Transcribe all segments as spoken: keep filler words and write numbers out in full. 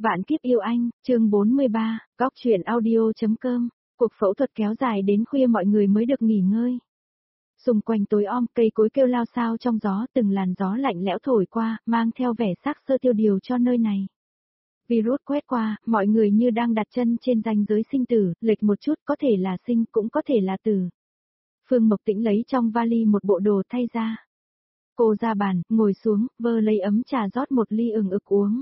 Vạn kiếp yêu anh, chương bốn mươi ba, góc truyện audio.com, cuộc phẫu thuật kéo dài đến khuya mọi người mới được nghỉ ngơi. Xung quanh tối om, cây cối kêu lao xao trong gió, từng làn gió lạnh lẽo thổi qua, mang theo vẻ xác sơ tiêu điều cho nơi này. Virus quét qua, mọi người như đang đặt chân trên ranh giới sinh tử, lệch một chút có thể là sinh cũng có thể là tử. Phương Mộc Tĩnh lấy trong vali một bộ đồ thay ra. Cô ra bàn, ngồi xuống, vơ lấy ấm trà rót một ly ừng ực uống.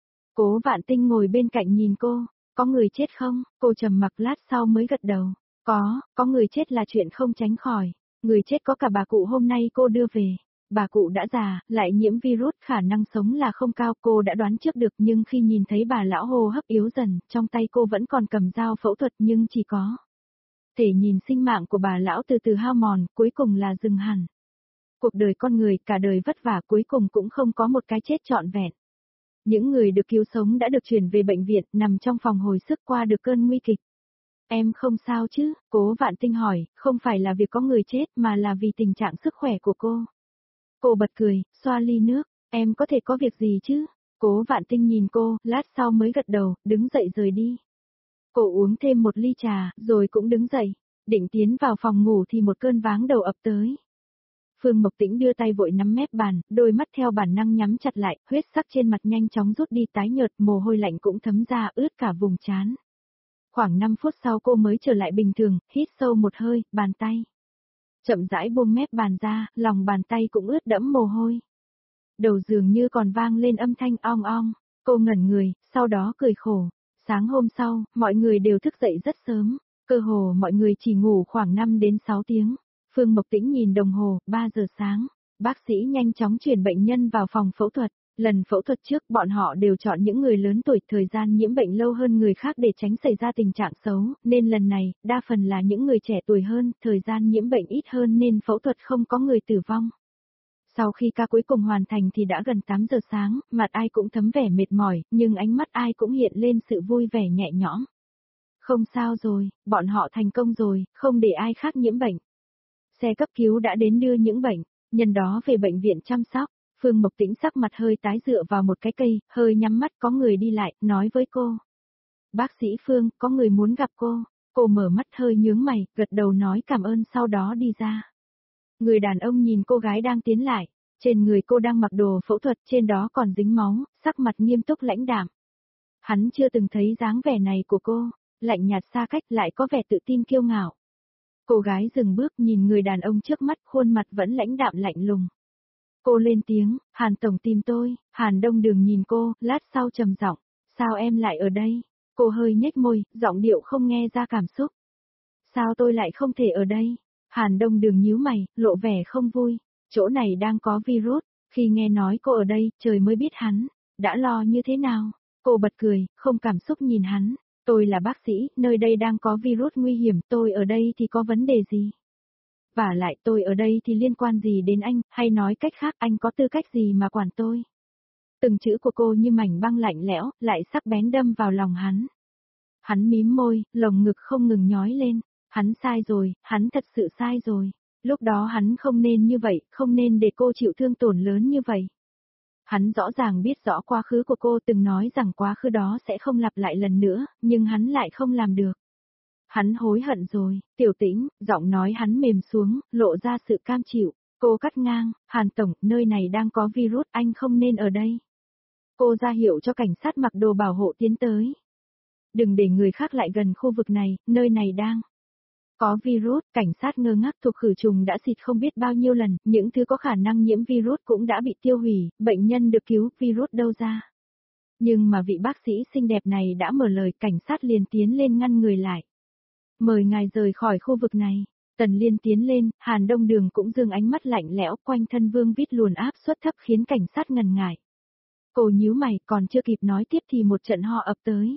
Cố Vạn Tinh ngồi bên cạnh nhìn cô, có người chết không? Cô trầm mặc lát sau mới gật đầu. Có, có người chết là chuyện không tránh khỏi. Người chết có cả bà cụ hôm nay cô đưa về. Bà cụ đã già, lại nhiễm virus, khả năng sống là không cao, cô đã đoán trước được, nhưng khi nhìn thấy bà lão hô hấp yếu dần, trong tay cô vẫn còn cầm dao phẫu thuật nhưng chỉ có thể nhìn sinh mạng của bà lão từ từ hao mòn, cuối cùng là dừng hẳn. Cuộc đời con người, cả đời vất vả cuối cùng cũng không có một cái chết trọn vẹn. Những người được cứu sống đã được chuyển về bệnh viện, nằm trong phòng hồi sức qua được cơn nguy kịch. Em không sao chứ? Cố Vạn Tinh hỏi, không phải là việc có người chết mà là vì tình trạng sức khỏe của cô. Cô bật cười, xoa ly nước, em có thể có việc gì chứ? Cố Vạn Tinh nhìn cô, lát sau mới gật đầu, đứng dậy rời đi. Cô uống thêm một ly trà, rồi cũng đứng dậy, định tiến vào phòng ngủ thì một cơn váng đầu ập tới. Phương Mộc Tĩnh đưa tay vội nắm mép bàn, đôi mắt theo bản năng nhắm chặt lại, huyết sắc trên mặt nhanh chóng rút đi tái nhợt, mồ hôi lạnh cũng thấm ra ướt cả vùng trán. Khoảng năm phút sau cô mới trở lại bình thường, hít sâu một hơi, bàn tay chậm rãi buông mép bàn ra, lòng bàn tay cũng ướt đẫm mồ hôi. Đầu giường như còn vang lên âm thanh ong ong, cô ngẩn người, sau đó cười khổ. Sáng hôm sau, mọi người đều thức dậy rất sớm, cơ hồ mọi người chỉ ngủ khoảng năm đến sáu tiếng. Phương Mộc Tĩnh nhìn đồng hồ, ba giờ sáng, bác sĩ nhanh chóng chuyển bệnh nhân vào phòng phẫu thuật. Lần phẫu thuật trước bọn họ đều chọn những người lớn tuổi, thời gian nhiễm bệnh lâu hơn người khác để tránh xảy ra tình trạng xấu, nên lần này, đa phần là những người trẻ tuổi hơn, thời gian nhiễm bệnh ít hơn nên phẫu thuật không có người tử vong. Sau khi ca cuối cùng hoàn thành thì đã gần tám giờ sáng, mặt ai cũng thấm vẻ mệt mỏi, nhưng ánh mắt ai cũng hiện lên sự vui vẻ nhẹ nhõm. Không sao rồi, bọn họ thành công rồi, không để ai khác nhiễm bệnh. Xe cấp cứu đã đến đưa những bệnh nhân đó về bệnh viện chăm sóc. Phương Mộc Tĩnh sắc mặt hơi tái dựa vào một cái cây, hơi nhắm mắt, có người đi lại, nói với cô. Bác sĩ Phương, có người muốn gặp cô. Cô mở mắt hơi nhướng mày, gật đầu nói cảm ơn sau đó đi ra. Người đàn ông nhìn cô gái đang tiến lại, trên người cô đang mặc đồ phẫu thuật, trên đó còn dính máu, sắc mặt nghiêm túc lãnh đạm. Hắn chưa từng thấy dáng vẻ này của cô, lạnh nhạt xa cách lại có vẻ tự tin kiêu ngạo. Cô gái dừng bước nhìn người đàn ông trước mắt, khuôn mặt vẫn lãnh đạm lạnh lùng. Cô lên tiếng, Hàn Tổng tìm tôi. Hàn Đông Đường nhìn cô, lát sau trầm giọng, sao em lại ở đây? Cô hơi nhếch môi, giọng điệu không nghe ra cảm xúc. Sao tôi lại không thể ở đây? Hàn Đông Đường nhíu mày, lộ vẻ không vui. Chỗ này đang có virus, khi nghe nói cô ở đây, trời mới biết hắn đã lo như thế nào. Cô bật cười, không cảm xúc nhìn hắn. Tôi là bác sĩ, nơi đây đang có virus nguy hiểm, tôi ở đây thì có vấn đề gì? Vả lại tôi ở đây thì liên quan gì đến anh, hay nói cách khác anh có tư cách gì mà quản tôi? Từng chữ của cô như mảnh băng lạnh lẽo, lại sắc bén đâm vào lòng hắn. Hắn mím môi, lồng ngực không ngừng nhói lên. Hắn sai rồi, hắn thật sự sai rồi. Lúc đó hắn không nên như vậy, không nên để cô chịu thương tổn lớn như vậy. Hắn rõ ràng biết rõ quá khứ của cô, từng nói rằng quá khứ đó sẽ không lặp lại lần nữa, nhưng hắn lại không làm được. Hắn hối hận rồi. Tiểu Tĩnh, giọng nói hắn mềm xuống, lộ ra sự cam chịu. Cô cắt ngang, Hàn Tổng, nơi này đang có virus, anh không nên ở đây. Cô ra hiệu cho cảnh sát mặc đồ bảo hộ tiến tới. Đừng để người khác lại gần khu vực này, nơi này đang có virus. Cảnh sát ngơ ngác, thuộc khử trùng đã xịt không biết bao nhiêu lần, những thứ có khả năng nhiễm virus cũng đã bị tiêu hủy, bệnh nhân được cứu, virus đâu ra. Nhưng mà vị bác sĩ xinh đẹp này đã mở lời, cảnh sát liền tiến lên ngăn người lại. Mời ngài rời khỏi khu vực này. Tần Liên tiến lên, Hàn Đông Đường cũng dương ánh mắt lạnh lẽo, quanh thân Vương Vít luồn áp suất thấp khiến cảnh sát ngần ngại. Cô nhíu mày, còn chưa kịp nói tiếp thì một trận ho ập tới.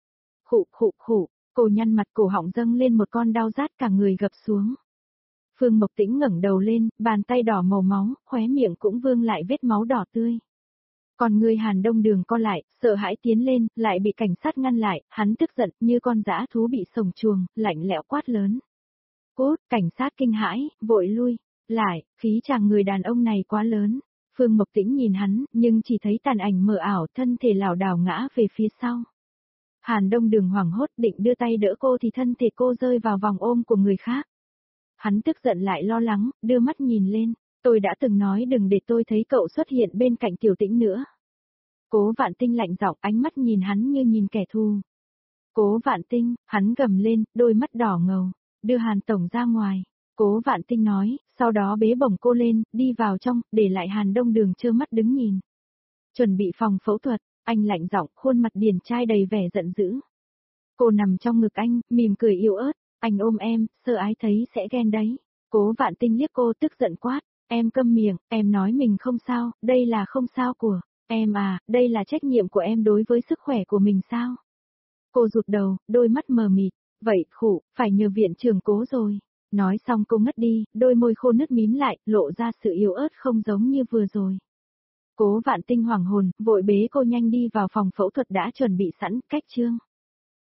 Khụ khụ khụ, cô nhăn mặt, cổ họng dâng lên một con đau rát, cả người gập xuống. Phương Mộc Tĩnh ngẩng đầu lên, bàn tay đỏ màu máu, khóe miệng cũng vương lại vết máu đỏ tươi. Còn người Hàn Đông Đường co lại, sợ hãi tiến lên, lại bị cảnh sát ngăn lại, hắn tức giận, như con dã thú bị sổng chuồng, lạnh lẽo quát lớn. Cút, cảnh sát kinh hãi, vội lui lại, khí chàng người đàn ông này quá lớn. Phương Mộc Tĩnh nhìn hắn, nhưng chỉ thấy tàn ảnh mờ ảo, thân thể lảo đảo ngã về phía sau. Hàn Đông Đường hoảng hốt định đưa tay đỡ cô thì thân thể cô rơi vào vòng ôm của người khác. Hắn tức giận lại lo lắng, đưa mắt nhìn lên, tôi đã từng nói đừng để tôi thấy cậu xuất hiện bên cạnh Tiểu Tĩnh nữa. Cố Vạn Tinh lạnh giọng, ánh mắt nhìn hắn như nhìn kẻ thù. Cố Vạn Tinh, hắn gầm lên, đôi mắt đỏ ngầu, đưa Hàn Tổng ra ngoài. Cố Vạn Tinh nói, sau đó bế bổng cô lên, đi vào trong, để lại Hàn Đông Đường trơ mắt đứng nhìn. Chuẩn bị phòng phẫu thuật, anh lạnh giọng, khuôn mặt điển trai đầy vẻ giận dữ. Cô nằm trong ngực anh, mỉm cười yếu ớt, anh ôm em, sợ ái thấy sẽ ghen đấy. Cố Vạn Tinh liếc cô tức giận quát, em câm miệng, em nói mình không sao, đây là không sao của em à, đây là trách nhiệm của em đối với sức khỏe của mình sao? Cô rụt đầu, đôi mắt mờ mịt, vậy khổ, phải nhờ viện trưởng Cố rồi. Nói xong cô ngất đi, đôi môi khô nứt mím lại, lộ ra sự yếu ớt không giống như vừa rồi. Cố Vạn Tinh hoảng hồn, vội bế cô nhanh đi vào phòng phẫu thuật đã chuẩn bị sẵn, cách chương.